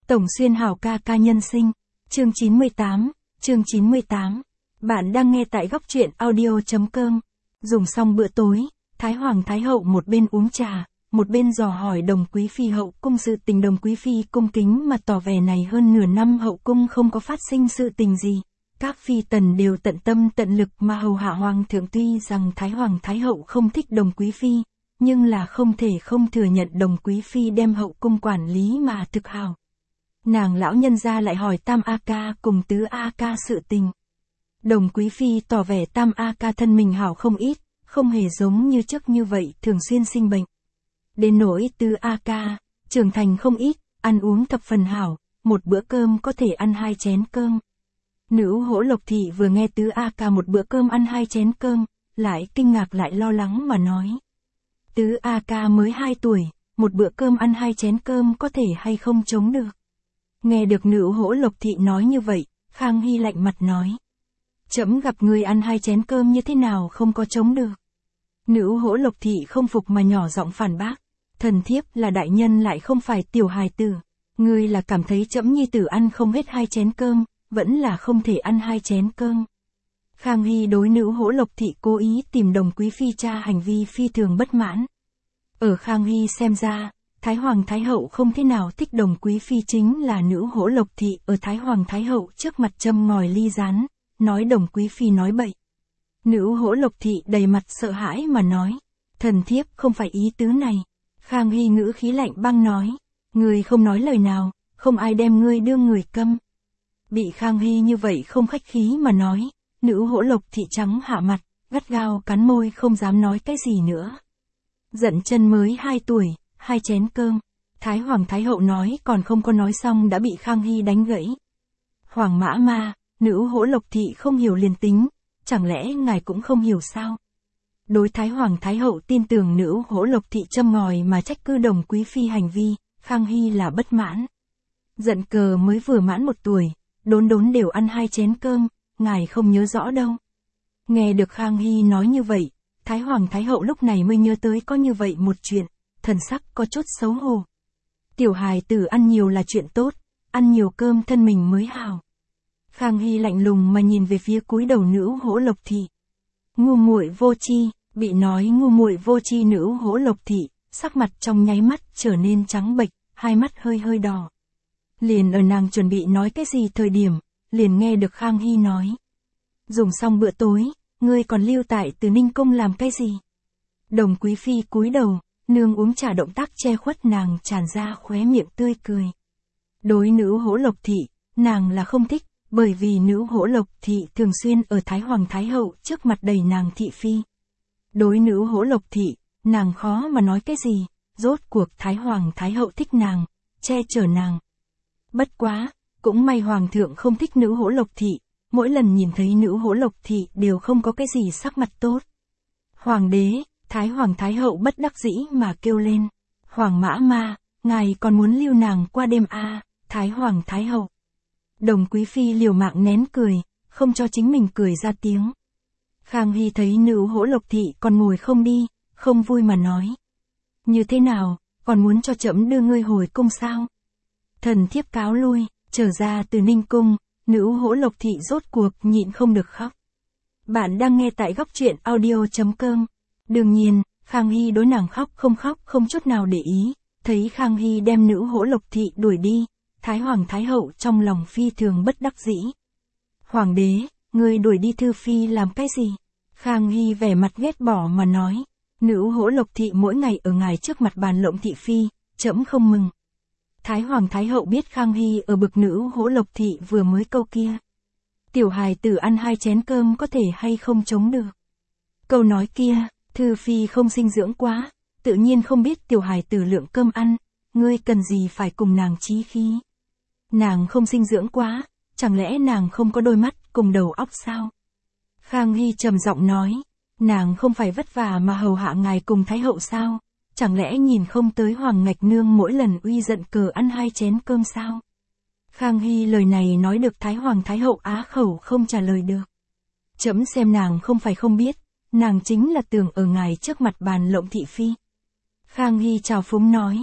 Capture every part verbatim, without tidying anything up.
Tổng Xuyên Hảo ca ca nhân sinh, chương chín mươi tám, chương chín mươi tám. Bạn đang nghe tại góc truyện audio chấm com. Dùng xong bữa tối, Thái Hoàng Thái Hậu một bên uống trà, một bên dò hỏi Đồng Quý Phi hậu cung sự tình. Đồng Quý Phi cung kính mà tỏ vẻ này hơn nửa năm hậu cung không có phát sinh sự tình gì. Các phi tần đều tận tâm tận lực mà hầu hạ hoàng thượng. Tuy rằng Thái Hoàng Thái Hậu không thích Đồng Quý Phi, nhưng là không thể không thừa nhận Đồng Quý Phi đem hậu cung quản lý mà thực hảo. Nàng lão nhân gia lại hỏi Tam A Ca cùng Tứ A Ca sự tình. Đồng Quý Phi tỏ vẻ Tam A Ca thân mình hảo không ít, không hề giống như trước như vậy thường xuyên sinh bệnh. Đến nỗi Tứ A Ca, trưởng thành không ít, ăn uống thập phần hảo, một bữa cơm có thể ăn hai chén cơm. Nữ Hỗ Lộc Thị vừa nghe Tứ A Ca một bữa cơm ăn hai chén cơm, lại kinh ngạc lại lo lắng mà nói. Tứ A Ca mới hai tuổi, một bữa cơm ăn hai chén cơm có thể hay không chống được. Nghe được nữ Hỗ Lộc Thị nói như vậy, Khang Hy lạnh mặt nói. Trẫm gặp người ăn hai chén cơm như thế nào không có chống được. Nữ Hỗ Lộc Thị không phục mà nhỏ giọng phản bác. Thần thiếp là đại nhân lại không phải tiểu hài tử. Ngươi là cảm thấy trẫm nhi tử ăn không hết hai chén cơm, vẫn là không thể ăn hai chén cơm. Khang Hy đối nữ Hỗ Lộc Thị cố ý tìm Đồng Quý Phi tra hành vi phi thường bất mãn. Ở Khang Hy xem ra, Thái Hoàng Thái Hậu không thế nào thích Đồng Quý Phi chính là nữ Hỗ Lộc Thị ở Thái Hoàng Thái Hậu trước mặt châm ngòi ly rán, nói Đồng Quý Phi nói bậy. Nữ Hỗ Lộc Thị đầy mặt sợ hãi mà nói, thần thiếp không phải ý tứ này. Khang Hy ngữ khí lạnh băng nói, ngươi không nói lời nào, không ai đem ngươi đưa người câm. Bị Khang Hy như vậy không khách khí mà nói, nữ Hỗ Lộc Thị trắng hạ mặt, gắt gao cắn môi không dám nói cái gì nữa. Giận chân mới hai tuổi, hai chén cơm. Thái Hoàng Thái Hậu nói còn không có nói xong đã bị Khang Hy đánh gãy. Hoàng mã ma, nữ Hỗ Lộc Thị không hiểu liền tính, chẳng lẽ ngài cũng không hiểu sao? Đối Thái Hoàng Thái Hậu tin tưởng nữ Hỗ Lộc Thị châm ngòi mà trách cứ Đồng Quý Phi hành vi, Khang Hy là bất mãn. Giận cờ mới vừa mãn một tuổi, đốn đốn đều ăn hai chén cơm, ngài không nhớ rõ đâu. Nghe được Khang Hy nói như vậy, Thái Hoàng Thái Hậu lúc này mới nhớ tới có như vậy một chuyện, thần sắc có chút xấu hổ. Tiểu hài tử ăn nhiều là chuyện tốt, ăn nhiều cơm thân mình mới hảo. Khang Hy lạnh lùng mà nhìn về phía cúi đầu nữ Hỗ Lộc Thị. Ngu muội vô tri, bị nói ngu muội vô tri nữ Hỗ Lộc Thị, sắc mặt trong nháy mắt trở nên trắng bệch, hai mắt hơi hơi đỏ. Liền ở nàng chuẩn bị nói cái gì thời điểm, liền nghe được Khang Hy nói. Dùng xong bữa tối, ngươi còn lưu tại Từ Ninh Cung làm cái gì? Đồng Quý Phi cúi đầu, nương uống trà động tác che khuất nàng tràn ra khóe miệng tươi cười. Đối nữ Hỗ Lộc Thị, nàng là không thích, bởi vì nữ Hỗ Lộc Thị thường xuyên ở Thái Hoàng Thái Hậu trước mặt đầy nàng thị phi. Đối nữ Hỗ Lộc Thị, nàng khó mà nói cái gì, rốt cuộc Thái Hoàng Thái Hậu thích nàng, che chở nàng. Bất quá, cũng may Hoàng thượng không thích nữ Hỗ Lộc Thị, mỗi lần nhìn thấy nữ Hỗ Lộc Thị đều không có cái gì sắc mặt tốt. Hoàng đế, Thái Hoàng Thái Hậu bất đắc dĩ mà kêu lên. Hoàng mã ma, ngài còn muốn lưu nàng qua đêm à, Thái Hoàng Thái Hậu. Đồng Quý Phi liều mạng nén cười, không cho chính mình cười ra tiếng. Khang Hy thấy nữ Hỗ Lộc Thị còn ngồi không đi, không vui mà nói. Như thế nào, còn muốn cho trẫm đưa ngươi hồi cung sao? Thần thiếp cáo lui, trở ra Từ Ninh Cung, nữ Hỗ Lộc Thị rốt cuộc nhịn không được khóc. Bạn đang nghe tại góc truyện audio chấm com. Đương nhiên, Khang Hy đối nàng khóc không khóc không chút nào để ý, thấy Khang Hy đem nữ Hỗ Lộc Thị đuổi đi, Thái Hoàng Thái Hậu trong lòng phi thường bất đắc dĩ. Hoàng đế, ngươi đuổi đi Thư Phi làm cái gì? Khang Hy vẻ mặt ghét bỏ mà nói, nữ Hỗ Lộc Thị mỗi ngày ở ngài trước mặt bàn lộng thị phi, trẫm không mừng. Thái Hoàng Thái Hậu biết Khang Hy ở bực nữ Hỗ Lộc Thị vừa mới câu kia. Tiểu hài tử ăn hai chén cơm có thể hay không chống được. Câu nói kia, Thư Phi không sinh dưỡng quá, tự nhiên không biết tiểu hài tử lượng cơm ăn, ngươi cần gì phải cùng nàng chí khí. Nàng không sinh dưỡng quá, chẳng lẽ nàng không có đôi mắt cùng đầu óc sao? Khang Hy trầm giọng nói, nàng không phải vất vả mà hầu hạ ngài cùng Thái Hậu sao? Chẳng lẽ nhìn không tới Hoàng Ngạch Nương mỗi lần uy giận cờ ăn hai chén cơm sao? Khang Hy lời này nói được Thái Hoàng Thái Hậu á khẩu không trả lời được. Trẫm xem nàng không phải không biết, nàng chính là tưởng ở ngài trước mặt bàn lộng thị phi. Khang Hy chào phúng nói,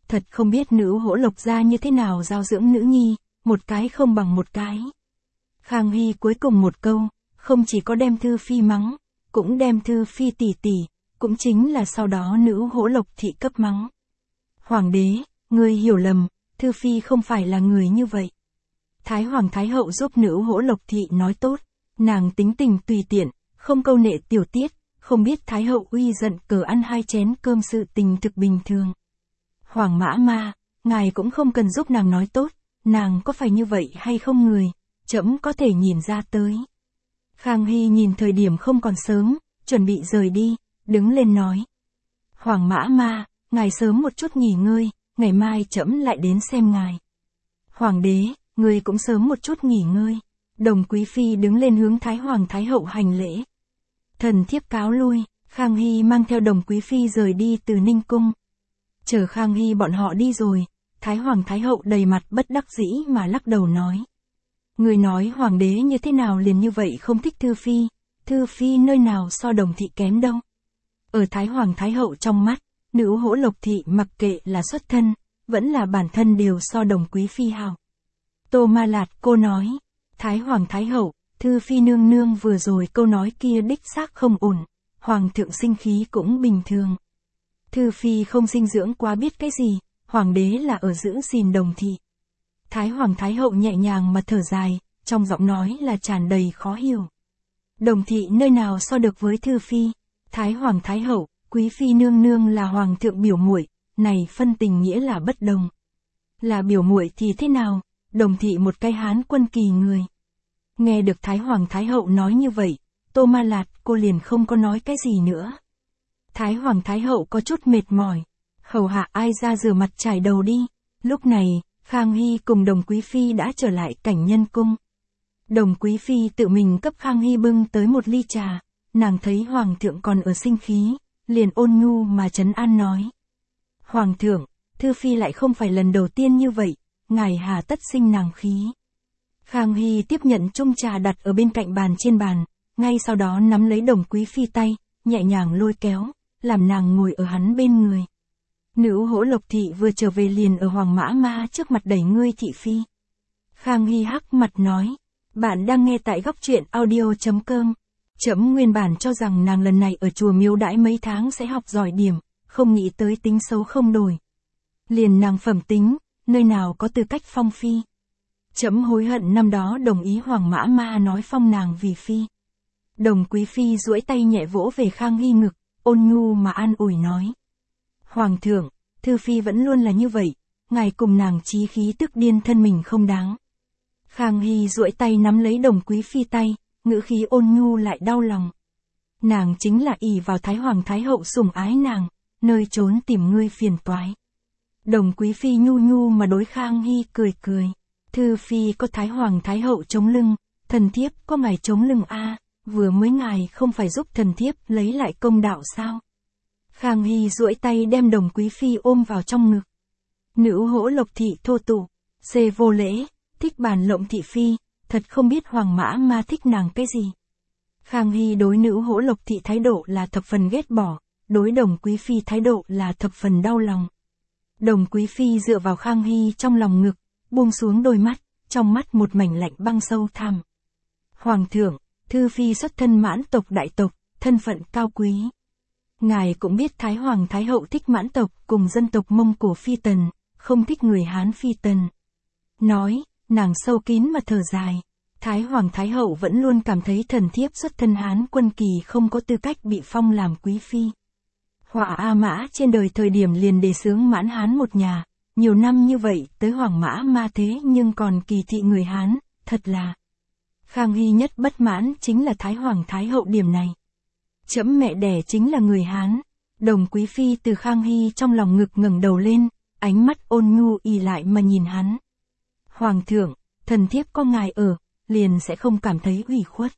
thật không biết nữ hỗ lộc gia như thế nào giáo dưỡng nữ nhi, một cái không bằng một cái. Khang Hy cuối cùng một câu, không chỉ có đem Thư Phi mắng, cũng đem Thư Phi tỷ tỷ, cũng chính là sau đó nữ hỗ lộc thị cấp mắng. Hoàng đế, ngươi hiểu lầm, Thư Phi không phải là người như vậy. Thái Hoàng Thái Hậu giúp nữ hỗ lộc thị nói tốt, nàng tính tình tùy tiện, không câu nệ tiểu tiết, không biết Thái Hậu uy giận cờ ăn hai chén cơm sự tình thực bình thường. Hoàng Mã Ma, ngài cũng không cần giúp nàng nói tốt, nàng có phải như vậy hay không người, trẫm có thể nhìn ra tới. Khang Hy nhìn thời điểm không còn sớm, chuẩn bị rời đi, đứng lên nói. Hoàng Mã Ma, ngài sớm một chút nghỉ ngơi, ngày mai trẫm lại đến xem ngài. Hoàng đế, ngươi cũng sớm một chút nghỉ ngơi. Đồng Quý Phi đứng lên hướng Thái Hoàng Thái Hậu hành lễ. Thần thiếp cáo lui, Khang Hy mang theo Đồng Quý Phi rời đi từ Ninh Cung. Chờ Khang Hy bọn họ đi rồi, Thái Hoàng Thái Hậu đầy mặt bất đắc dĩ mà lắc đầu nói. Người nói Hoàng đế như thế nào liền như vậy không thích Thư Phi, Thư Phi nơi nào so Đồng thị kém đâu. Ở Thái Hoàng Thái Hậu trong mắt, nữ hỗ lộc thị mặc kệ là xuất thân, vẫn là bản thân đều so Đồng Quý Phi hào. Tô Ma Lạt cô nói, Thái Hoàng Thái Hậu, Thư Phi nương nương vừa rồi câu nói kia đích xác không ổn, Hoàng thượng sinh khí cũng bình thường. Thư Phi không sinh dưỡng quá biết cái gì, Hoàng đế là ở giữ gìn Đồng thị. Thái Hoàng Thái Hậu nhẹ nhàng mà thở dài, trong giọng nói là tràn đầy khó hiểu. Đồng thị nơi nào so được với Thư Phi, Thái Hoàng Thái Hậu, Quý Phi nương nương là Hoàng thượng biểu muội, này phân tình nghĩa là bất đồng. Là biểu muội thì thế nào, Đồng thị một cái Hán quân kỳ người. Nghe được Thái Hoàng Thái Hậu nói như vậy, Tô Ma Lạt cô liền không có nói cái gì nữa. Thái Hoàng Thái Hậu có chút mệt mỏi, hầu hạ ai ra rửa mặt chải đầu đi. Lúc này, Khang Hy cùng Đồng Quý Phi đã trở lại Cảnh Nhân Cung. Đồng Quý Phi tự mình cấp Khang Hy bưng tới một ly trà, nàng thấy Hoàng thượng còn ở sinh khí, liền ôn nhu mà trấn an nói. Hoàng thượng, Thư Phi lại không phải lần đầu tiên như vậy, ngài hà tất sinh nàng khí. Khang Hy tiếp nhận chung trà đặt ở bên cạnh bàn trên bàn, ngay sau đó nắm lấy Đồng Quý Phi tay, nhẹ nhàng lôi kéo, làm nàng ngồi ở hắn bên người. Nữ hỗ lộc thị vừa trở về liền ở Hoàng Mã Ma trước mặt đẩy ngươi thị phi. Khang Hy hắc mặt nói, bạn đang nghe tại góc truyện audio chấm com. Trẫm nguyên bản cho rằng nàng lần này ở chùa miếu đãi mấy tháng sẽ học giỏi điểm, không nghĩ tới tính xấu không đổi. Liền nàng phẩm tính, nơi nào có tư cách phong phi. Trẫm hối hận năm đó đồng ý Hoàng Mã Ma nói phong nàng vì phi. Đồng Quý Phi duỗi tay nhẹ vỗ về Khang Hy ngực, ôn nhu mà an ủi nói. Hoàng thượng, Thư Phi vẫn luôn là như vậy, ngài cùng nàng chí khí tức điên thân mình không đáng. Khang Hy duỗi tay nắm lấy Đồng Quý Phi tay, ngữ khí ôn nhu lại đau lòng. Nàng chính là ỷ vào Thái Hoàng Thái Hậu sủng ái nàng, nơi trốn tìm ngươi phiền toái. Đồng Quý Phi nhu nhu mà đối Khang Hy cười cười. Thư Phi có Thái Hoàng Thái Hậu chống lưng, thần thiếp có ngài chống lưng a, vừa mới ngài không phải giúp thần thiếp lấy lại công đạo sao? Khang Hy duỗi tay đem Đồng Quý Phi ôm vào trong ngực. Nữ hỗ lộc thị thô tục, xê vô lễ, thích bàn lộng thị phi, thật không biết Hoàng Mã Ma thích nàng cái gì. Khang Hy đối nữ hỗ lộc thị thái độ là thập phần ghét bỏ, đối Đồng Quý Phi thái độ là thập phần đau lòng. Đồng Quý Phi dựa vào Khang Hy trong lòng ngực, buông xuống đôi mắt, trong mắt một mảnh lạnh băng sâu thẳm. Hoàng thượng, Thư Phi xuất thân mãn tộc đại tộc, thân phận cao quý. Ngài cũng biết Thái Hoàng Thái Hậu thích mãn tộc cùng dân tộc Mông Cổ Phi Tần, không thích người Hán Phi Tần. Nói, nàng sâu kín mà thở dài. Thái Hoàng Thái Hậu vẫn luôn cảm thấy thần thiếp xuất thân Hán quân kỳ không có tư cách bị phong làm quý phi. Họa A Mã trên đời thời điểm liền đề xướng mãn Hán một nhà, nhiều năm như vậy tới Hoàng Mã Ma thế nhưng còn kỳ thị người Hán, thật là. Khang Hy nhất bất mãn chính là Thái Hoàng Thái Hậu điểm này. Trẫm mẹ đẻ chính là người Hán. Đồng Quý Phi từ Khang Hy trong lòng ngực ngẩng đầu lên, ánh mắt ôn nhu ì lại mà nhìn hắn. Hoàng thượng, thần thiếp có ngài ở, liền sẽ không cảm thấy ủy khuất.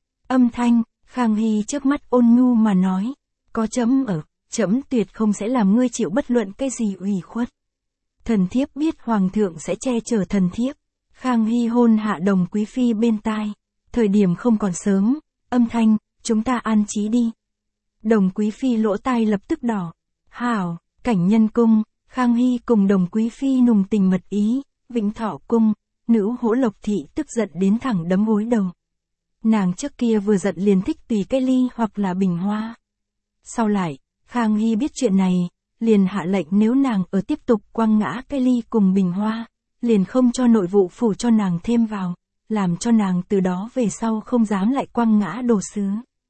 Âm thanh, Khang Hy trước mắt ôn nhu mà nói, có trẫm ở, trẫm tuyệt không sẽ làm ngươi chịu bất luận cái gì ủy khuất. Thần thiếp biết Hoàng thượng sẽ che chở thần thiếp. Khang Hy hôn hạ Đồng Quý Phi bên tai. Thời điểm không còn sớm, âm thanh, chúng ta an trí đi. Đồng Quý Phi lỗ tai lập tức đỏ. Hảo, Cảnh Nhân Cung, Khang Hy cùng Đồng Quý Phi nùng tình mật ý, Vĩnh Thọ cung, nữ Hỗ Lộc thị tức giận đến thẳng đấm gối đầu. Nàng trước kia vừa giận liền thích tùy cái ly hoặc là bình hoa. Sau lại, Khang Hy biết chuyện này, liền hạ lệnh nếu nàng ở tiếp tục quăng ngã cái ly cùng bình hoa, liền không cho nội vụ phủ cho nàng thêm vào, làm cho nàng từ đó về sau không dám lại quăng ngã đồ sứ.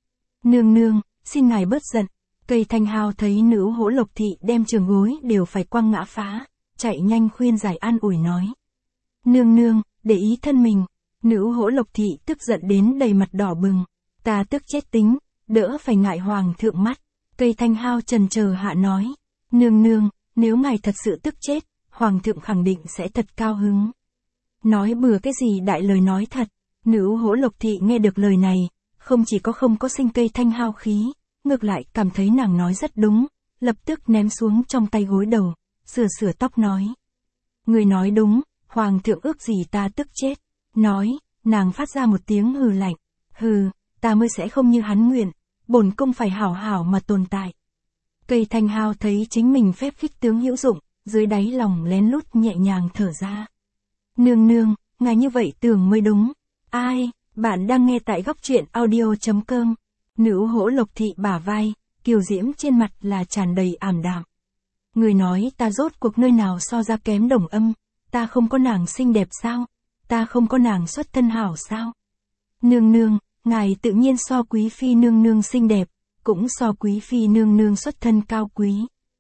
Nương nương, xin ngài bớt giận. Cây Thanh Hao thấy nữ Hỗ Lộc thị đem trường gối đều phải quăng ngã phá, chạy nhanh khuyên giải an ủi nói. Nương nương, để ý thân mình. Nữ Hỗ Lộc thị tức giận đến đầy mặt đỏ bừng. Ta tức chết tính, đỡ phải ngại hoàng thượng mắt. Cây Thanh Hao trần chờ hạ nói. Nương nương, nếu ngài thật sự tức chết, hoàng thượng khẳng định sẽ thật cao hứng. Nói bừa cái gì đại lời nói thật. Nữ Hỗ Lộc thị nghe được lời này, không chỉ có không có sinh Cây Thanh Hao khí, ngược lại cảm thấy nàng nói rất đúng, lập tức ném xuống trong tay gối đầu, sửa sửa tóc nói. Người nói đúng, hoàng thượng ước gì ta tức chết. Nói, nàng phát ra một tiếng hừ lạnh. Hừ, ta mới sẽ không như hắn nguyện, bổn cung phải hảo hảo mà tồn tại. Cây Thanh Hao thấy chính mình phép khích tướng hữu dụng, dưới đáy lòng lén lút nhẹ nhàng thở ra. Nương nương, ngài như vậy tưởng mới đúng. Ai, bạn đang nghe tại góc truyện audio chấm com. Nữ Hỗ Lộc thị bả vai, kiều diễm trên mặt là tràn đầy ảm đạm. Người nói ta rốt cuộc nơi nào so ra kém Đồng Âm, ta không có nàng xinh đẹp sao, ta không có nàng xuất thân hảo sao. Nương nương, ngài tự nhiên so Quý Phi nương nương xinh đẹp, cũng so Quý Phi nương nương xuất thân cao quý.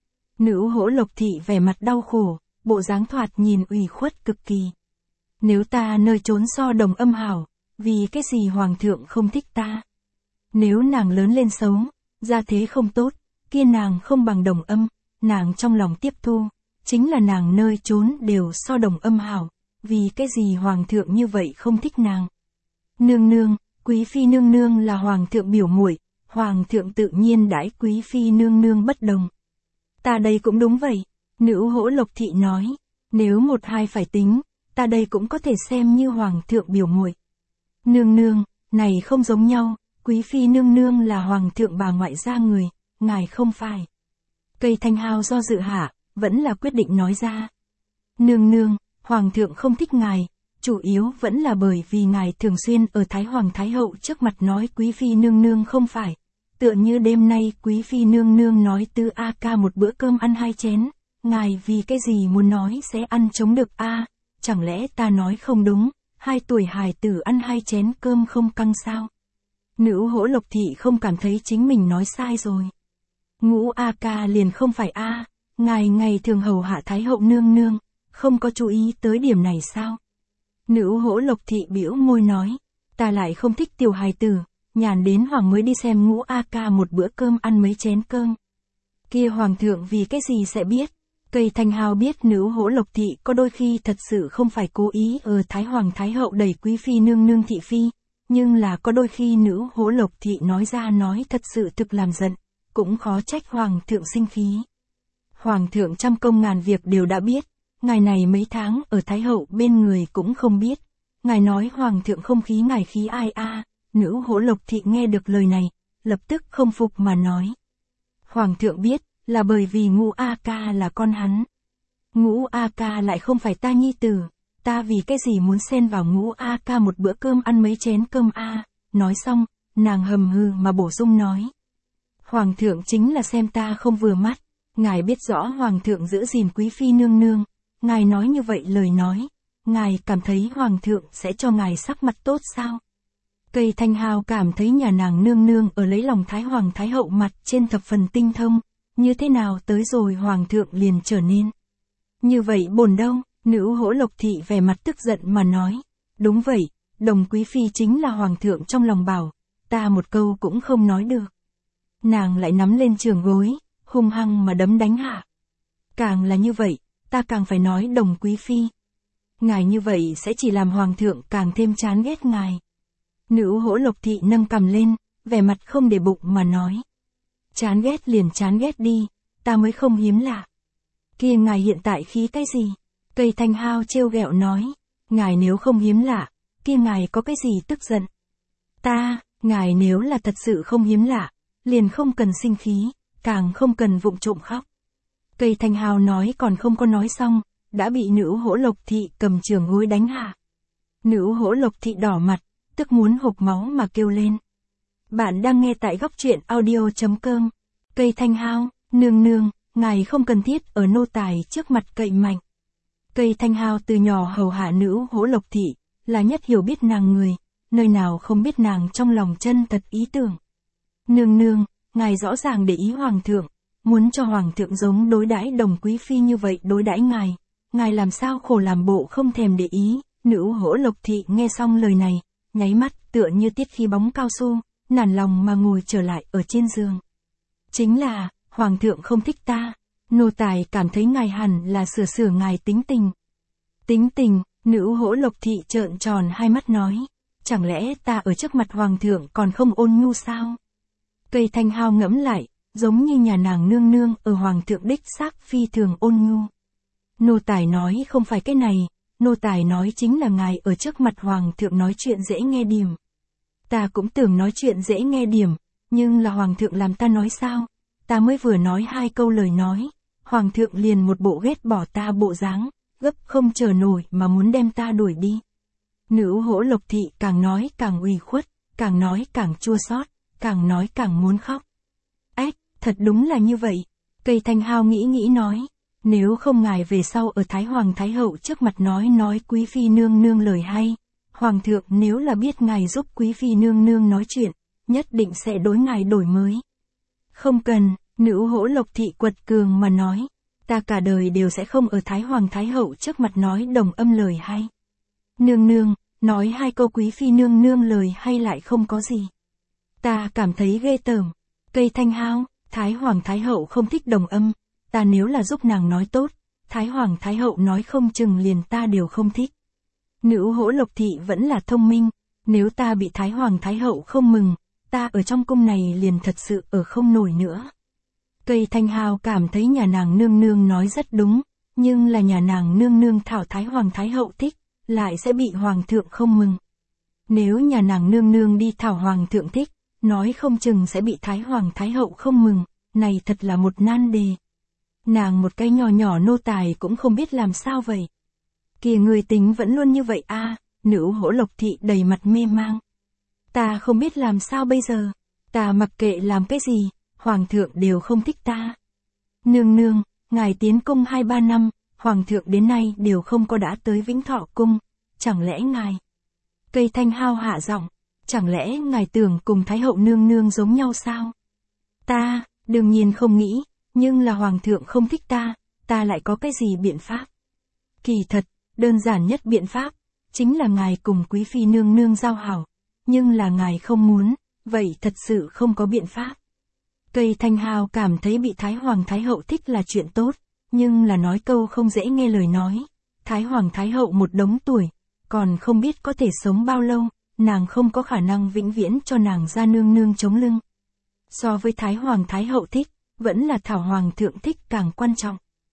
Nữ Hỗ Lộc thị vẻ mặt đau khổ, bộ dáng thoạt nhìn ủy khuất cực kỳ. Nếu ta nơi trốn so Đồng Âm hảo, vì cái gì hoàng thượng không thích ta? Nếu nàng lớn lên xấu, gia thế không tốt, kia nàng không bằng Đồng Âm, nàng trong lòng tiếp thu, chính là nàng nơi trốn đều so Đồng Âm hảo, vì cái gì hoàng thượng như vậy không thích nàng. Nương nương, Quý Phi nương nương là hoàng thượng biểu muội, hoàng thượng tự nhiên đãi Quý Phi nương nương bất đồng. Ta đây cũng đúng vậy, nữ Hỗ Lộc thị nói, nếu một hai phải tính, ta đây cũng có thể xem như hoàng thượng biểu muội. Nương nương, này không giống nhau. Quý Phi nương nương là hoàng thượng bà ngoại gia người, ngài không phải. Cây Thanh Hao do dự hạ, vẫn là quyết định nói ra. Nương nương, hoàng thượng không thích ngài, chủ yếu vẫn là bởi vì ngài thường xuyên ở Thái Hoàng Thái Hậu trước mặt nói Quý Phi nương nương không phải. Tựa như đêm nay Quý Phi nương nương nói Tư A ca một bữa cơm ăn hai chén, ngài vì cái gì muốn nói sẽ ăn chống được a? Chẳng lẽ ta nói không đúng, hai tuổi hài tử ăn hai chén cơm không căng sao? Nữ Hỗ Lộc thị không cảm thấy chính mình nói sai rồi. Ngũ A ca liền không phải a, ngài ngày thường hầu hạ Thái Hậu nương nương, không có chú ý tới điểm này sao? Nữ Hỗ Lộc thị bĩu môi nói, ta lại không thích tiểu hài tử, nhàn đến hoàng mới đi xem Ngũ A ca một bữa cơm ăn mấy chén cơm. Kia hoàng thượng vì cái gì sẽ biết? Cây Thanh Hao biết nữ Hỗ Lộc thị có đôi khi thật sự không phải cố ý ở Thái Hoàng Thái Hậu đẩy Quý Phi nương nương thị phi. Nhưng là có đôi khi nữ Hỗ Lộc thị nói ra nói thật sự thực làm giận, cũng khó trách hoàng thượng sinh khí. Hoàng thượng trăm công ngàn việc đều đã biết, ngài này mấy tháng ở Thái Hậu bên người cũng không biết. Ngài nói hoàng thượng không khí ngài khí ai a? À? Nữ Hỗ Lộc thị nghe được lời này, lập tức không phục mà nói. Hoàng thượng biết, là bởi vì Ngũ A ca là con hắn. Ngũ A ca lại không phải ta nhi tử. Ta vì cái gì muốn xen vào Ngũ A ca một bữa cơm ăn mấy chén cơm a? Nói xong, nàng hầm hừ mà bổ sung nói. Hoàng thượng chính là xem ta không vừa mắt, ngài biết rõ hoàng thượng giữ gìn Quý Phi nương nương, ngài nói như vậy lời nói, ngài cảm thấy hoàng thượng sẽ cho ngài sắc mặt tốt sao? Cây Thanh Hao cảm thấy nhà nàng nương nương ở lấy lòng Thái Hoàng Thái Hậu mặt trên thập phần tinh thông, như thế nào tới rồi hoàng thượng liền trở nên. Như vậy bổn đâu? Nữ Hỗ Lộc thị vẻ mặt tức giận mà nói, đúng vậy, Đồng Quý Phi chính là hoàng thượng trong lòng bảo, ta một câu cũng không nói được. Nàng lại nắm lên trường gối, hung hăng mà đấm đánh hạ. Càng là như vậy, ta càng phải nói Đồng Quý Phi. Ngài như vậy sẽ chỉ làm hoàng thượng càng thêm chán ghét ngài. Nữ Hỗ Lộc thị nâng cằm lên, vẻ mặt không để bụng mà nói. Chán ghét liền chán ghét đi, ta mới không hiếm lạ. Kia ngài hiện tại khí cái gì? Cây Thanh Hao trêu ghẹo nói, ngài nếu không hiếm lạ, kia ngài có cái gì tức giận? Ta, ngài nếu là thật sự không hiếm lạ, liền không cần sinh khí, càng không cần vụng trộm khóc. Cây thanh hao nói còn không có nói xong, đã bị nữ hổ Lộc Thị cầm trường gối đánh hạ. Nữ hổ Lộc Thị đỏ mặt, tức muốn hộc máu mà kêu lên. Bạn đang nghe tại góc truyện audio.com. Cây thanh hao, nương nương, ngài không cần thiết ở nô tài trước mặt cậy mạnh. Cây thanh hao từ nhỏ hầu hạ nữ hổ Lộc Thị, là nhất hiểu biết nàng người, nơi nào không biết nàng trong lòng chân thật ý tưởng. Nương nương, ngài rõ ràng để ý hoàng thượng, muốn cho hoàng thượng giống đối đãi Đồng quý phi như vậy đối đãi ngài, ngài làm sao khổ làm bộ không thèm để ý. Nữ hổ Lộc Thị nghe xong lời này, nháy mắt tựa như tiết khí bóng cao su, nản lòng mà ngồi trở lại ở trên giường. Chính là, hoàng thượng không thích ta, nô tài cảm thấy ngài hẳn là sửa sửa ngài tính tình. Tính tình, nữ hổ Lộc Thị trợn tròn hai mắt nói, chẳng lẽ ta ở trước mặt hoàng thượng còn không ôn nhu sao? Cây thanh hao ngẫm lại, giống như nhà nàng nương nương ở hoàng thượng đích xác phi thường ôn nhu. Nô tài nói không phải cái này, nô tài nói chính là ngài ở trước mặt hoàng thượng nói chuyện dễ nghe điểm. Ta cũng tưởng nói chuyện dễ nghe điểm, nhưng là hoàng thượng làm ta nói sao? Ta mới vừa nói hai câu lời nói, hoàng thượng liền một bộ ghét bỏ ta bộ dáng, gấp không chờ nổi mà muốn đem ta đuổi đi. Nữ hổ Lộc Thị càng nói càng ủy khuất, càng nói càng chua xót, càng nói càng muốn khóc. Ếch, thật đúng là như vậy. Cây thanh hao nghĩ nghĩ nói, nếu không ngài về sau ở Thái Hoàng Thái Hậu trước mặt nói nói quý phi nương nương lời hay, hoàng thượng nếu là biết ngài giúp quý phi nương nương nói chuyện, nhất định sẽ đối ngài đổi mới. Không cần, nữ hổ Lộc Thị quật cường mà nói, ta cả đời đều sẽ không ở Thái Hoàng Thái Hậu trước mặt nói đồng âm lời hay. Nương nương, nói hai câu quý phi nương nương lời hay lại không có gì. Ta cảm thấy ghê tởm. Cây thanh hao, Thái Hoàng Thái Hậu không thích đồng âm, ta nếu là giúp nàng nói tốt, Thái Hoàng Thái Hậu nói không chừng liền ta đều không thích. Nữ hổ Lộc Thị vẫn là thông minh, nếu ta bị Thái Hoàng Thái Hậu không mừng, ta ở trong cung này liền thật sự ở không nổi nữa. Cây thanh hao cảm thấy nhà nàng nương nương nói rất đúng, nhưng là nhà nàng nương nương thảo Thái Hoàng Thái Hậu thích, lại sẽ bị Hoàng thượng không mừng. Nếu nhà nàng nương nương đi thảo Hoàng thượng thích, nói không chừng sẽ bị Thái Hoàng Thái Hậu không mừng, này thật là một nan đề. Nàng một cái nhỏ nhỏ nô tài cũng không biết làm sao vậy. Kìa người tính vẫn luôn như vậy a. À, nữ hổ Lộc Thị đầy mặt mê mang. Ta không biết làm sao bây giờ, ta mặc kệ làm cái gì, hoàng thượng đều không thích ta. Nương nương, ngài tiến cung hai ba năm, hoàng thượng đến nay đều không có đã tới Vĩnh Thọ cung, chẳng lẽ ngài... Cây thanh hao hạ giọng, chẳng lẽ ngài tưởng cùng Thái Hậu nương nương giống nhau sao? Ta, đương nhiên không nghĩ, nhưng là hoàng thượng không thích ta, ta lại có cái gì biện pháp? Kỳ thật, đơn giản nhất biện pháp, chính là ngài cùng quý phi nương nương giao hảo, nhưng là ngài không muốn, vậy thật sự không có biện pháp. Cây thanh hao cảm thấy bị Thái Hoàng Thái Hậu thích là chuyện tốt, nhưng là nói câu không dễ nghe lời nói. Thái Hoàng Thái Hậu một đống tuổi, còn không biết có thể sống bao lâu, nàng không có khả năng vĩnh viễn cho nàng ra nương nương chống lưng. So với Thái Hoàng Thái Hậu thích, vẫn là Thảo Hoàng thượng thích càng quan trọng.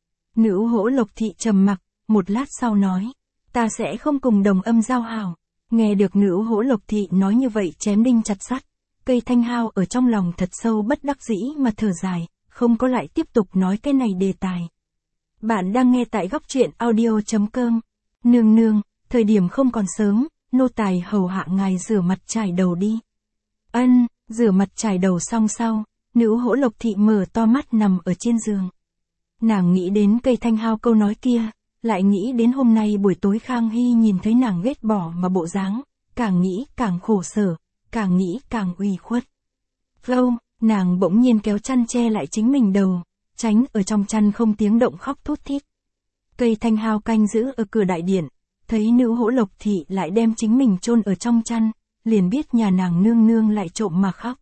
Nữ hổ Lộc Thị trầm mặc, một lát sau nói, ta sẽ không cùng đồng âm giao hảo. Nghe được nữ hổ Lộc Thị nói như vậy chém đinh chặt sắt, cây thanh hao ở trong lòng thật sâu bất đắc dĩ mà thở dài, không có lại tiếp tục nói cái này đề tài. Bạn đang nghe tại góc truyện audio.com. Nương nương, thời điểm không còn sớm, nô tài hầu hạ ngài rửa mặt chải đầu đi. Ân, rửa mặt chải đầu xong sau, nữ hổ Lộc Thị mở to mắt nằm ở trên giường. Nàng nghĩ đến cây thanh hao câu nói kia, lại nghĩ đến hôm nay buổi tối Khang Hy nhìn thấy nàng ghét bỏ mà bộ dáng, càng nghĩ càng khổ sở, càng nghĩ càng ủy khuất. Lâu, nàng bỗng nhiên kéo chăn che lại chính mình đầu, tránh ở trong chăn không tiếng động khóc thút thít. Cây thanh hao canh giữ ở cửa đại điện, thấy nữ hổ Lộc Thị lại đem chính mình chôn ở trong chăn, liền biết nhà nàng nương nương lại trộm mà khóc.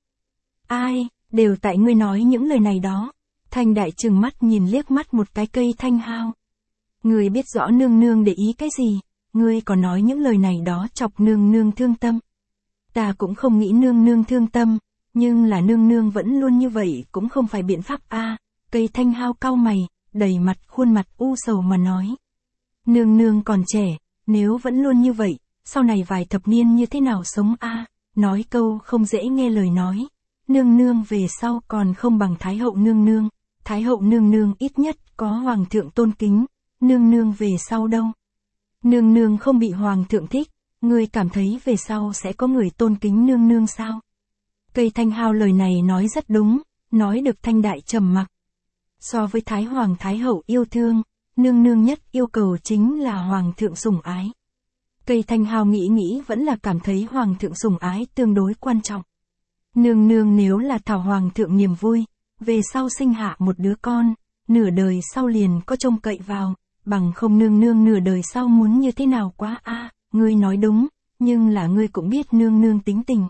Ai, đều tại ngươi nói những lời này đó. Thanh đại trừng mắt nhìn liếc mắt một cái cây thanh hao. Ngươi biết rõ nương nương để ý cái gì, ngươi còn nói những lời này đó chọc nương nương thương tâm. Ta cũng không nghĩ nương nương thương tâm, nhưng là nương nương vẫn luôn như vậy cũng không phải biện pháp a. À, cây thanh hao cau mày, đầy mặt khuôn mặt u sầu mà nói. Nương nương còn trẻ, nếu vẫn luôn như vậy, sau này vài thập niên như thế nào sống a? À, nói câu không dễ nghe lời nói. Nương nương về sau còn không bằng Thái Hậu nương nương, Thái Hậu nương nương ít nhất có hoàng thượng tôn kính, nương nương về sau đâu. Nương nương không bị hoàng thượng thích, ngươi cảm thấy về sau sẽ có người tôn kính nương nương sao? Cây Thanh Hao lời này nói rất đúng, nói được Thanh Đại trầm mặc. So với Thái Hoàng Thái Hậu yêu thương, nương nương nhất yêu cầu chính là hoàng thượng sủng ái. Cây Thanh Hao nghĩ nghĩ vẫn là cảm thấy hoàng thượng sủng ái tương đối quan trọng. Nương nương nếu là thảo hoàng thượng niềm vui, về sau sinh hạ một đứa con, nửa đời sau liền có trông cậy vào, bằng không nương nương nửa đời sau muốn như thế nào quá a à, ngươi nói đúng, nhưng là ngươi cũng biết nương nương tính tình.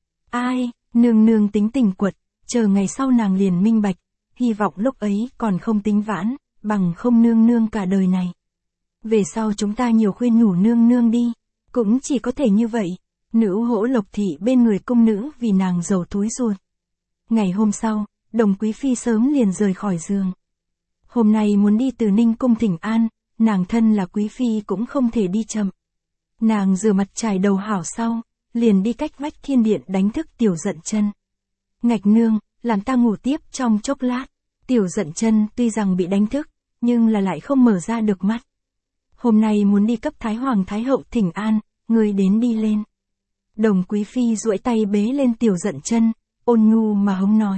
Ai, nương nương tính tình quật, chờ ngày sau nàng liền minh bạch, hy vọng lúc ấy còn không tính vãn, bằng không nương nương cả đời này. Về sau chúng ta nhiều khuyên nhủ nương nương đi, cũng chỉ có thể như vậy. Nữ Hỗ Lộc thị bên người cung nữ vì nàng dầu túi ruột. Ngày hôm sau, Đồng Quý Phi sớm liền rời khỏi giường. Hôm nay muốn đi từ Ninh cung thỉnh an, nàng thân là Quý Phi cũng không thể đi chậm. Nàng rửa mặt chải đầu hảo sau, liền đi cách vách thiên điện đánh thức Tiểu Dận Chân. Ngạch nương, làm ta ngủ tiếp trong chốc lát. Tiểu Dận Chân tuy rằng bị đánh thức, nhưng là lại không mở ra được mắt. Hôm nay muốn đi cấp Thái Hoàng Thái Hậu thỉnh an, người đến đi lên. Đồng Quý Phi duỗi tay bế lên Tiểu Dận Chân, ôn nhu mà hống nói.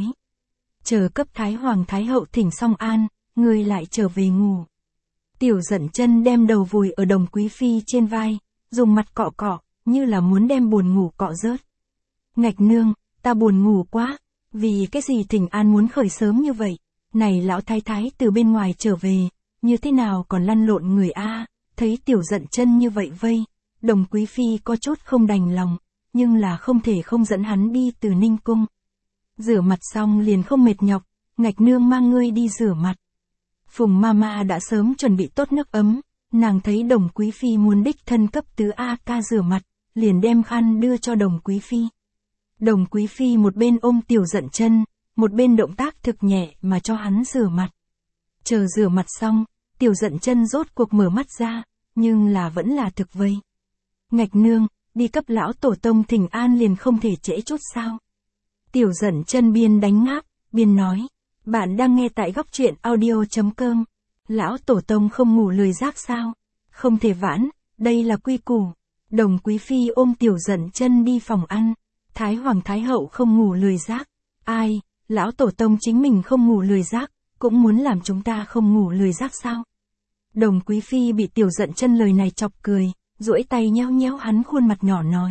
Chờ cấp Thái Hoàng Thái Hậu thỉnh xong an, người lại trở về ngủ. Tiểu Dận Chân đem đầu vùi ở Đồng Quý Phi trên vai, dùng mặt cọ cọ, như là muốn đem buồn ngủ cọ rớt. Ngạch nương, ta buồn ngủ quá, vì cái gì thỉnh an muốn khởi sớm như vậy, này lão thái thái từ bên ngoài trở về, như thế nào còn lăn lộn người a? Thấy Tiểu Dận Chân như vậy vây, Đồng Quý Phi có chút không đành lòng, nhưng là không thể không dẫn hắn đi từ Ninh cung. Rửa mặt xong liền không mệt nhọc, ngạch nương mang ngươi đi rửa mặt. Phùng Mama đã sớm chuẩn bị tốt nước ấm, nàng thấy Đồng Quý Phi muốn đích thân cấp tứ A ca rửa mặt, liền đem khăn đưa cho Đồng Quý Phi. Đồng Quý Phi một bên ôm Tiểu Dận Chân, một bên động tác thực nhẹ mà cho hắn rửa mặt. Chờ rửa mặt xong, Tiểu Dận Chân rốt cuộc mở mắt ra, nhưng là vẫn là thực vây. Ngạch nương, đi cấp lão tổ tông thỉnh an liền không thể trễ chút sao? Tiểu Dận Chân biên đánh ngáp, biên nói, bạn đang nghe tại góc truyện audio chấm com. Lão tổ tông không ngủ lười giác sao? Không thể vãn, đây là quy củ. Đồng Quý Phi ôm Tiểu Dận Chân đi phòng ăn. Thái Hoàng Thái Hậu không ngủ lười giác. Ai, lão tổ tông chính mình không ngủ lười giác, cũng muốn làm chúng ta không ngủ lười giác sao? Đồng Quý Phi bị Tiểu Dận Chân lời này chọc cười, duỗi tay nhéo nhéo hắn khuôn mặt nhỏ nói.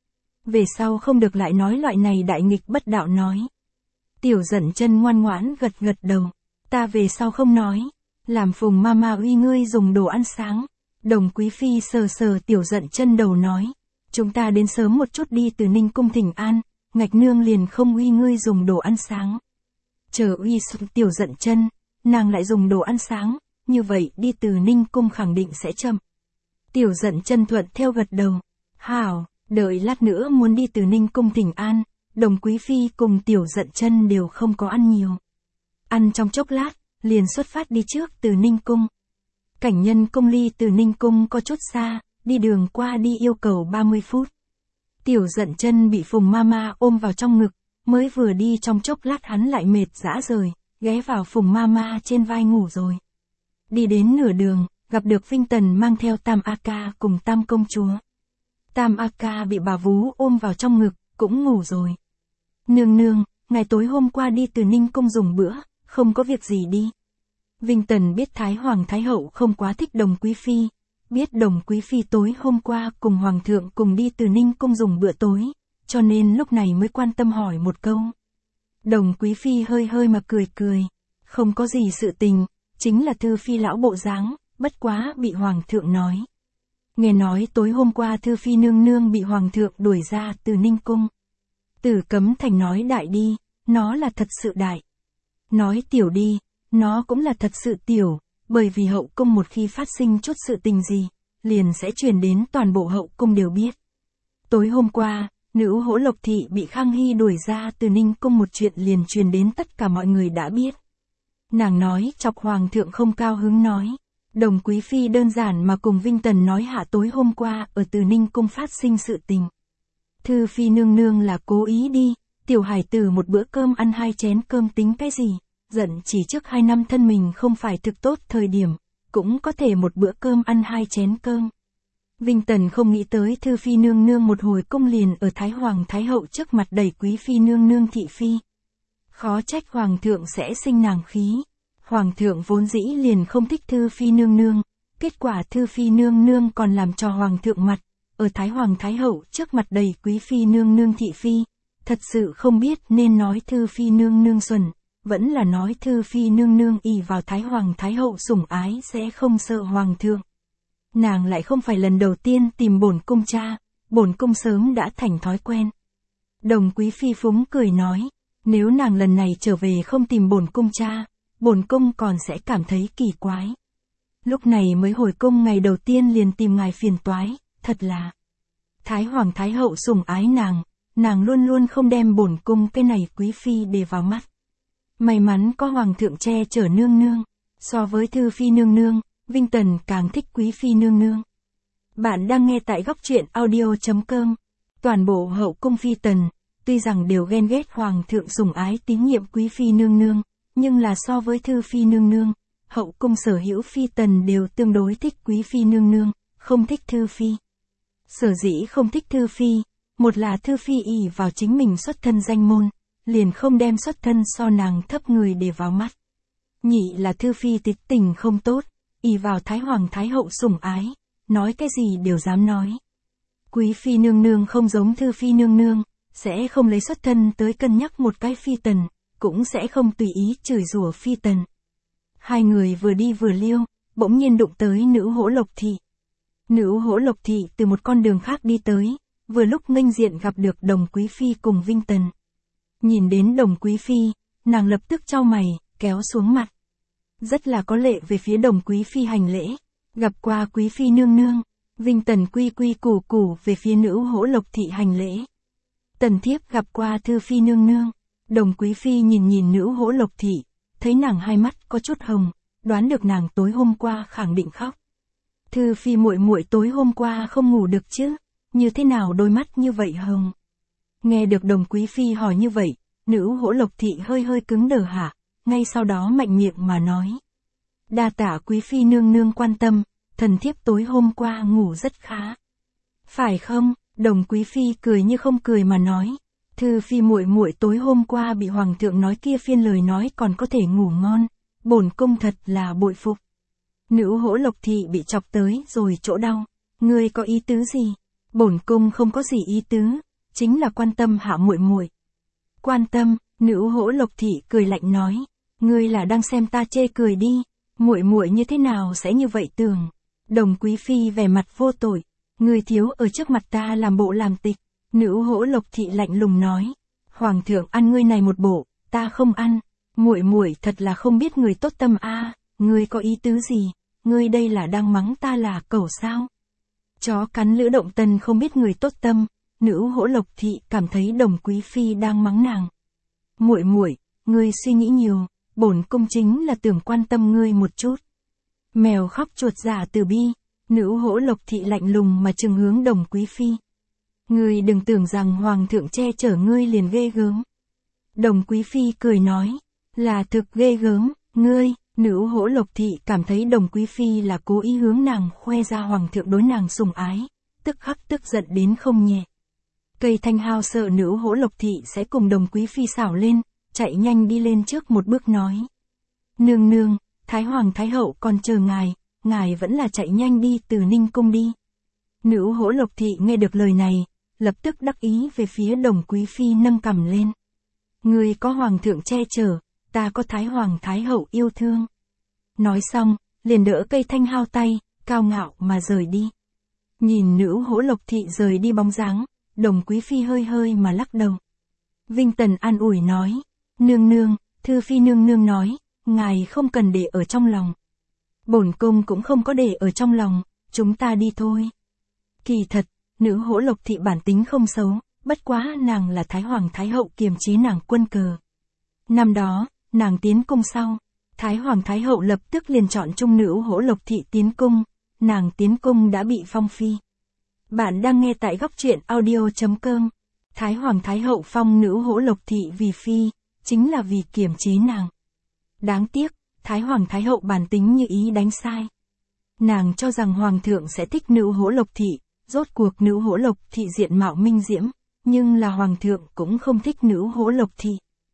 Về sau không được lại nói loại này đại nghịch bất đạo nói. Tiểu Dận Chân ngoan ngoãn gật gật đầu. Ta về sau không nói. Làm Phùng Mama uy ngươi dùng đồ ăn sáng. Đồng Quý Phi sờ sờ Tiểu Dận Chân đầu nói. Chúng ta đến sớm một chút đi từ Ninh cung thỉnh an, ngạch nương liền không uy ngươi dùng đồ ăn sáng. Chờ uy xuống Tiểu Dận Chân, nàng lại dùng đồ ăn sáng, như vậy đi từ Ninh cung khẳng định sẽ chậm. Tiểu Dận Chân thuận theo gật đầu. Hảo, đợi lát nữa muốn đi từ Ninh cung thỉnh an, Đồng Quý Phi cùng Tiểu Dận Chân đều không có ăn nhiều. Ăn trong chốc lát, liền xuất phát đi trước từ Ninh cung. Cảnh Nhân cung ly từ Ninh cung có chút xa, đi đường qua đi yêu cầu ba mươi phút. Tiểu Dận Chân bị Phùng Mama ôm vào trong ngực, mới vừa đi trong chốc lát hắn lại mệt rã rời, ghé vào Phùng Mama trên vai ngủ rồi. Đi đến nửa đường, gặp được Vinh Tần mang theo Tam A Ca cùng Tam công chúa. Tam A Ca bị bà vú ôm vào trong ngực, cũng ngủ rồi. Nương nương, ngày tối hôm qua đi từ Ninh cung dùng bữa, không có việc gì đi. Vinh Tần biết Thái Hoàng Thái Hậu không quá thích Đồng Quý Phi, biết Đồng Quý Phi tối hôm qua cùng Hoàng thượng cùng đi từ Ninh cung dùng bữa tối, cho nên lúc này mới quan tâm hỏi một câu. Đồng Quý Phi hơi hơi mà cười cười, không có gì sự tình, chính là Thư Phi lão bộ dáng, bất quá bị Hoàng thượng nói. Nghe nói tối hôm qua Thư Phi nương nương bị Hoàng thượng đuổi ra từ Ninh cung. Tử Cấm Thành nói đại đi, nó là thật sự đại. Nói tiểu đi, nó cũng là thật sự tiểu, bởi vì hậu cung một khi phát sinh chút sự tình gì, liền sẽ truyền đến toàn bộ hậu cung đều biết. Tối hôm qua, nữ Hỗ Lộc thị bị Khang Hy đuổi ra từ Ninh cung một chuyện liền truyền đến tất cả mọi người đã biết. Nàng nói chọc Hoàng thượng không cao hứng nói. Đồng Quý Phi đơn giản mà cùng Vinh Tần nói hạ tối hôm qua ở từ Ninh cung phát sinh sự tình. Thư Phi nương nương là cố ý đi, tiểu hải tử một bữa cơm ăn hai chén cơm tính cái gì, giận chỉ trước hai năm thân mình không phải thực tốt thời điểm, cũng có thể một bữa cơm ăn hai chén cơm. Vinh Tần không nghĩ tới Thư Phi nương nương một hồi cung liền ở Thái Hoàng Thái Hậu trước mặt đẩy Quý Phi nương nương thị phi. Khó trách Hoàng thượng sẽ sinh nàng khí. Hoàng thượng vốn dĩ liền không thích Thư Phi nương nương, kết quả Thư Phi nương nương còn làm cho Hoàng thượng mặt, ở Thái Hoàng Thái Hậu trước mặt đẩy Quý Phi nương nương thị phi. Thật sự không biết nên nói Thư Phi nương nương xuẩn, vẫn là nói Thư Phi nương nương ỷ vào Thái Hoàng Thái Hậu sủng ái sẽ không sợ Hoàng thượng. Nàng lại không phải lần đầu tiên tìm bổn cung cha, bổn cung sớm đã thành thói quen. Đồng Quý Phi phúng cười nói, nếu nàng lần này trở về không tìm bổn cung cha, bổn cung còn sẽ cảm thấy kỳ quái. Lúc này mới hồi cung ngày đầu tiên liền tìm ngài phiền toái, thật là. Thái Hoàng Thái Hậu sủng ái nàng, nàng luôn luôn không đem bổn cung cái này Quý Phi để vào mắt. May mắn có Hoàng thượng che chở nương nương, so với Thư Phi nương nương, Vinh Tần càng thích Quý Phi nương nương. Bạn đang nghe tại góc truyện audio chấm com. Toàn bộ hậu cung phi tần, tuy rằng đều ghen ghét Hoàng thượng sủng ái tín nhiệm Quý Phi nương nương, nhưng là so với Thư Phi nương nương, hậu cung sở hữu phi tần đều tương đối thích Quý Phi nương nương, không thích Thư Phi. Sở dĩ không thích Thư Phi, một là Thư Phi ỷ vào chính mình xuất thân danh môn, liền không đem xuất thân so nàng thấp người để vào mắt. Nhị là Thư Phi tịch tình không tốt, ỷ vào Thái Hoàng Thái Hậu sủng ái, nói cái gì đều dám nói. Quý Phi nương nương không giống Thư Phi nương nương, sẽ không lấy xuất thân tới cân nhắc một cái phi tần, cũng sẽ không tùy ý chửi rủa phi tần. Hai người vừa đi vừa liêu, bỗng nhiên đụng tới Nữ Hỗ Lộc Thị. Nữ Hỗ Lộc Thị từ một con đường khác đi tới, vừa lúc nghênh diện gặp được Đồng Quý Phi cùng Vinh Tần. Nhìn đến Đồng Quý Phi, nàng lập tức chau mày, kéo xuống mặt. Rất là có lệ về phía Đồng Quý Phi hành lễ, gặp qua Quý Phi nương nương, Vinh Tần quy quy củ củ về phía Nữ Hỗ Lộc Thị hành lễ. Tần thiếp gặp qua Thư Phi nương nương. Đồng Quý Phi nhìn nhìn Nữ Hỗ Lộc Thị, thấy nàng hai mắt có chút hồng, đoán được nàng tối hôm qua khẳng định khóc. Thư Phi muội muội tối hôm qua không ngủ được chứ, như thế nào đôi mắt như vậy hồng? Nghe được Đồng Quý Phi hỏi như vậy, Nữ Hỗ Lộc Thị hơi hơi cứng đờ hạ, ngay sau đó mạnh miệng mà nói. Đa tạ Quý Phi nương nương quan tâm, thần thiếp tối hôm qua ngủ rất khá. Phải không? Đồng Quý Phi cười như không cười mà nói. Thư Phi muội muội tối hôm qua bị Hoàng thượng nói kia phiên lời nói còn có thể ngủ ngon, bổn cung thật là bội phục. Nữ Hỗ Lộc Thị bị chọc tới rồi chỗ đau. Ngươi có ý tứ gì? Bổn cung không có gì ý tứ, chính là quan tâm hạ muội muội. Quan tâm? Nữ Hỗ Lộc Thị cười lạnh nói, ngươi là đang xem ta chê cười đi, muội muội như thế nào sẽ như vậy tưởng? Đồng Quý Phi vẻ mặt vô tội, ngươi thiếu ở trước mặt ta làm bộ làm tịch. Nữ Hỗ Lộc Thị lạnh lùng nói, Hoàng thượng ăn ngươi này một bộ, ta không ăn. Muội muội thật là không biết người tốt tâm a, à, ngươi có ý tứ gì? Ngươi đây là đang mắng ta là cẩu sao? Chó cắn lưỡi động tân không biết người tốt tâm. Nữ Hỗ Lộc Thị cảm thấy Đồng Quý Phi đang mắng nàng. Muội muội, ngươi suy nghĩ nhiều, bổn cung chính là tưởng quan tâm ngươi một chút. Mèo khóc chuột giả từ bi. Nữ Hỗ Lộc Thị lạnh lùng mà trừng hướng Đồng Quý Phi. Ngươi đừng tưởng rằng Hoàng thượng che chở ngươi liền ghê gớm. Đồng Quý Phi cười nói, là thực ghê gớm, ngươi. Nữ Hỗ Lộc Thị cảm thấy Đồng Quý Phi là cố ý hướng nàng khoe ra Hoàng thượng đối nàng sủng ái, tức khắc tức giận đến không nhẹ. Cây Thanh Hao sợ Nữ Hỗ Lộc Thị sẽ cùng Đồng Quý Phi xảo lên, chạy nhanh đi lên trước một bước nói. Nương nương, Thái Hoàng Thái Hậu còn chờ ngài, ngài vẫn là chạy nhanh đi từ Ninh Cung đi. Nữ Hỗ Lộc Thị nghe được lời này, lập tức đắc ý về phía Đồng Quý Phi nâng cằm lên. Ngươi có Hoàng thượng che chở, ta có Thái Hoàng Thái Hậu yêu thương. Nói xong, liền đỡ Cây Thanh Hao tay, cao ngạo mà rời đi. Nhìn Nữ Hỗ Lộc Thị rời đi bóng dáng, Đồng Quý Phi hơi hơi mà lắc đầu. Vinh Tần an ủi nói, nương nương, Thư Phi nương nương nói, ngài không cần để ở trong lòng. Bổn cung cũng không có để ở trong lòng, chúng ta đi thôi. Kỳ thật, Nữ Hỗ Lộc Thị bản tính không xấu, bất quá nàng là Thái Hoàng Thái Hậu kiềm chế nàng quân cờ. Năm đó, nàng tiến cung sau, Thái Hoàng Thái Hậu lập tức liền chọn chung Nữ Hỗ Lộc Thị tiến cung, nàng tiến cung đã bị phong phi. Bạn đang nghe tại góc truyện audio chấm com. Thái Hoàng Thái Hậu phong Nữ Hỗ Lộc Thị vì phi, chính là vì kiềm chế nàng. Đáng tiếc, Thái Hoàng Thái Hậu bản tính như ý đánh sai. Nàng cho rằng Hoàng thượng sẽ thích nữ Hỗ Lộc Thị, rốt cuộc nữ Hỗ Lộc Thị diện mạo minh diễm, nhưng là Hoàng thượng cũng không thích nữ Hỗ Lộc Thị.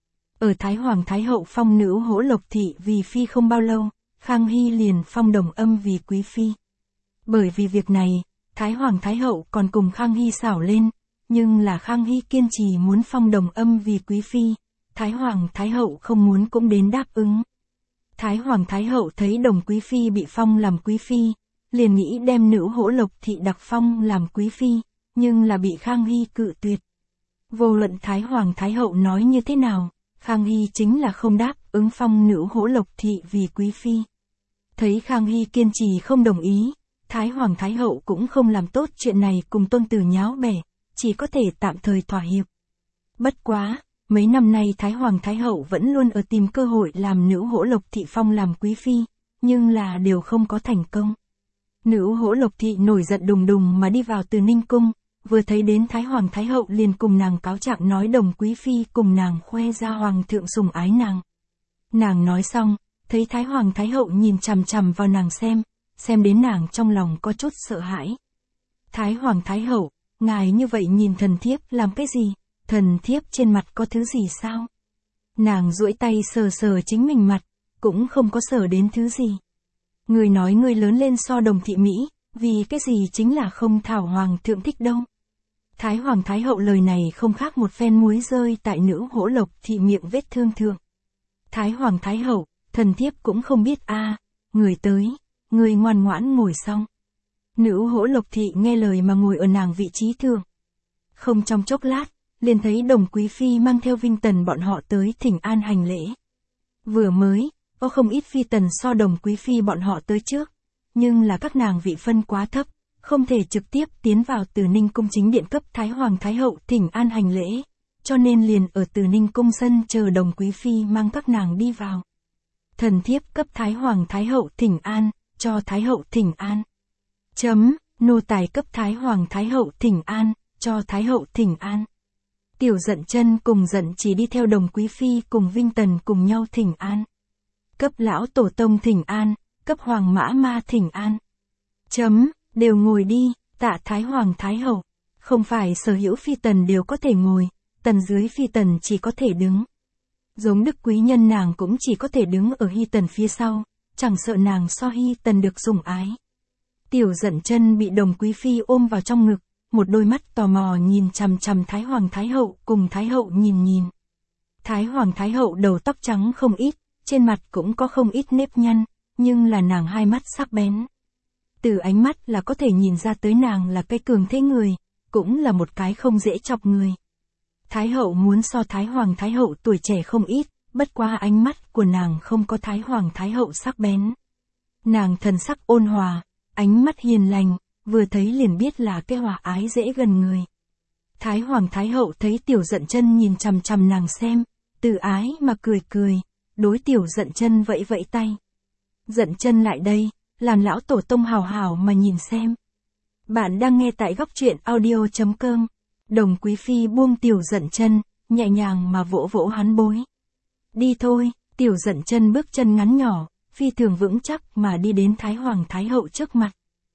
Ở Thái Hoàng Thái Hậu phong nữ Hỗ Lộc Thị vì phi không bao lâu, Khang Hy liền phong Đồng Âm vì quý phi. Bởi vì việc này, Thái Hoàng Thái Hậu còn cùng Khang Hy xảo lên, nhưng là Khang Hy kiên trì muốn phong Đồng Âm vì quý phi, Thái Hoàng Thái Hậu không muốn cũng đến đáp ứng. Thái Hoàng Thái Hậu thấy Đồng quý phi bị phong làm quý phi, liền nghĩ đem nữ Hỗ Lộc Thị đặc phong làm quý phi, nhưng là bị Khang Hy cự tuyệt. Vô luận Thái Hoàng Thái Hậu nói như thế nào, Khang Hy chính là không đáp ứng phong nữ Hỗ Lộc Thị vì quý phi. Thấy Khang Hy kiên trì không đồng ý, Thái Hoàng Thái Hậu cũng không làm tốt chuyện này cùng tôn tử nháo bẻ, chỉ có thể tạm thời thỏa hiệp. Bất quá, mấy năm nay Thái Hoàng Thái Hậu vẫn luôn ở tìm cơ hội làm nữ Hỗ Lộc Thị phong làm quý phi, nhưng là đều không có thành công. Nữ Hỗ Lộc Thị nổi giận đùng đùng mà đi vào Từ Ninh Cung, vừa thấy đến Thái Hoàng Thái Hậu liền cùng nàng cáo trạng nói Đồng quý phi cùng nàng khoe ra Hoàng thượng sủng ái nàng. Nàng nói xong, thấy Thái Hoàng Thái Hậu nhìn chằm chằm vào nàng xem, xem đến nàng trong lòng có chút sợ hãi. Thái Hoàng Thái Hậu, ngài như vậy nhìn thần thiếp làm cái gì? Thần thiếp trên mặt có thứ gì sao? Nàng duỗi tay sờ sờ chính mình mặt, cũng không có sờ đến thứ gì. Người nói người lớn lên so Đồng thị Mỹ, vì cái gì chính là không thảo Hoàng thượng thích đâu. Thái Hoàng Thái Hậu lời này không khác một phen muối rơi tại nữ Hỗ Lộc Thị miệng vết thương thượng. Thái Hoàng Thái Hậu, thần thiếp cũng không biết a, à, người tới, người ngoan ngoãn ngồi xong. Nữ Hỗ Lộc Thị nghe lời mà ngồi ở nàng vị trí thượng. Không trong chốc lát, liền thấy Đồng quý phi mang theo Vinh Tần bọn họ tới thỉnh an hành lễ. Vừa mới, có không ít phi tần so Đồng quý phi bọn họ tới trước, nhưng là các nàng vị phân quá thấp, không thể trực tiếp tiến vào Từ Ninh Cung chính điện cấp Thái Hoàng Thái Hậu thỉnh an hành lễ, cho nên liền ở Từ Ninh Cung sân chờ Đồng quý phi mang các nàng đi vào. Thần thiếp cấp Thái Hoàng Thái Hậu thỉnh an, cho Thái Hậu thỉnh an. Chấm, nô tài cấp Thái Hoàng Thái Hậu thỉnh an, cho Thái Hậu thỉnh an. Tiểu Dận Chân cùng Dận Chỉ đi theo Đồng quý phi cùng Vinh Tần cùng nhau thỉnh an. Cấp lão tổ tông thỉnh an, cấp Hoàng Mã Ma thỉnh an. Chấm, đều ngồi đi, tạ Thái Hoàng Thái Hậu. Không phải sở hữu phi tần đều có thể ngồi, tần dưới phi tần chỉ có thể đứng. Giống Đức quý nhân nàng cũng chỉ có thể đứng ở Hy Tần phía sau, chẳng sợ nàng so Hy Tần được sủng ái. Tiểu Dận Chân bị Đồng quý phi ôm vào trong ngực, một đôi mắt tò mò nhìn chằm chằm Thái Hoàng Thái Hậu cùng Thái Hậu nhìn nhìn. Thái Hoàng Thái Hậu đầu tóc trắng không ít, trên mặt cũng có không ít nếp nhăn, nhưng là nàng hai mắt sắc bén. Từ ánh mắt là có thể nhìn ra tới nàng là cái cường thế người, cũng là một cái không dễ chọc người. Thái Hậu muốn so Thái Hoàng Thái Hậu tuổi trẻ không ít, bất quá ánh mắt của nàng không có Thái Hoàng Thái Hậu sắc bén. Nàng thần sắc ôn hòa, ánh mắt hiền lành, vừa thấy liền biết là cái hòa ái dễ gần người. Thái Hoàng Thái Hậu thấy Tiểu Dận Chân nhìn chằm chằm nàng xem, từ ái mà cười cười, đối Tiểu Dận Chân vẫy vẫy tay. Dận Chân lại đây, làm lão tổ tông hào hào mà nhìn xem. Bạn đang nghe tại góc truyện audio chấm com. Đồng quý phi buông Tiểu Dận Chân, nhẹ nhàng mà vỗ vỗ hắn bối. Đi thôi, Tiểu Dận Chân bước chân ngắn nhỏ, phi thường vững chắc mà đi đến Thái Hoàng Thái Hậu trước mặt.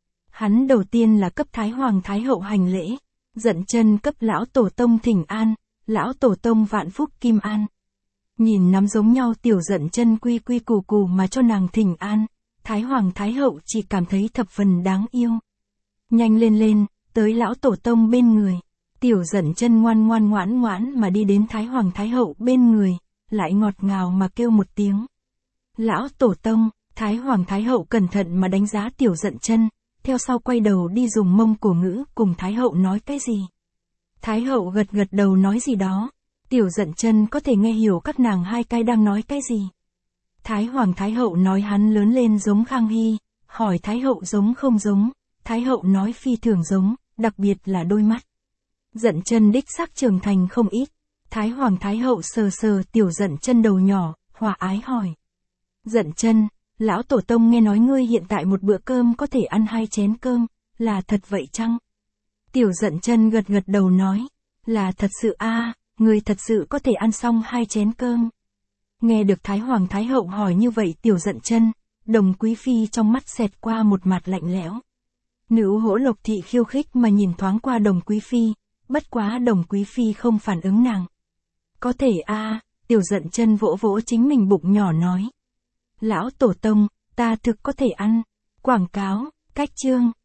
Hắn đầu tiên là cấp Thái Hoàng Thái Hậu hành lễ, Dận Chân cấp lão tổ tông thỉnh an, lão tổ tông vạn phúc kim an. Nhìn nắm giống nhau Tiểu Dận Chân quy quy củ củ mà cho nàng thỉnh an, Thái Hoàng Thái Hậu chỉ cảm thấy thập phần đáng yêu. Nhanh lên lên, tới lão tổ tông bên người. Tiểu Dận Chân ngoan ngoan ngoãn ngoãn mà đi đến Thái Hoàng Thái Hậu bên người, lại ngọt ngào mà kêu một tiếng. Lão tổ tông, Thái Hoàng Thái Hậu cẩn thận mà đánh giá Tiểu Dận Chân, theo sau quay đầu đi dùng Mông Cổ ngữ cùng Thái Hậu nói cái gì. Thái Hậu gật gật đầu nói gì đó, Tiểu Dận Chân có thể nghe hiểu các nàng hai cái đang nói cái gì. Thái Hoàng Thái Hậu nói hắn lớn lên giống Khang Hy, hỏi Thái Hậu giống không giống, Thái Hậu nói phi thường giống, đặc biệt là đôi mắt. Dận Chân đích xác trưởng thành không ít. Thái Hoàng Thái Hậu sờ sờ Tiểu Dận Chân đầu nhỏ, hòa ái hỏi. Dận Chân, lão tổ tông nghe nói ngươi hiện tại một bữa cơm có thể ăn hai chén cơm, là thật vậy chăng? Tiểu Dận Chân gật gật đầu nói, là thật sự a, à, ngươi thật sự có thể ăn xong hai chén cơm. Nghe được Thái Hoàng Thái Hậu hỏi như vậy Tiểu Dận Chân, Đồng Quý Phi trong mắt xẹt qua một mặt lạnh lẽo. Nữ Hỗ Lộc Thị khiêu khích mà nhìn thoáng qua Đồng Quý Phi, bất quá Đồng Quý Phi không phản ứng nàng. Có thể a à, Tiểu Dận Chân vỗ vỗ chính mình bụng nhỏ nói. Lão Tổ Tông, ta thực có thể ăn. Quảng cáo, cách chương.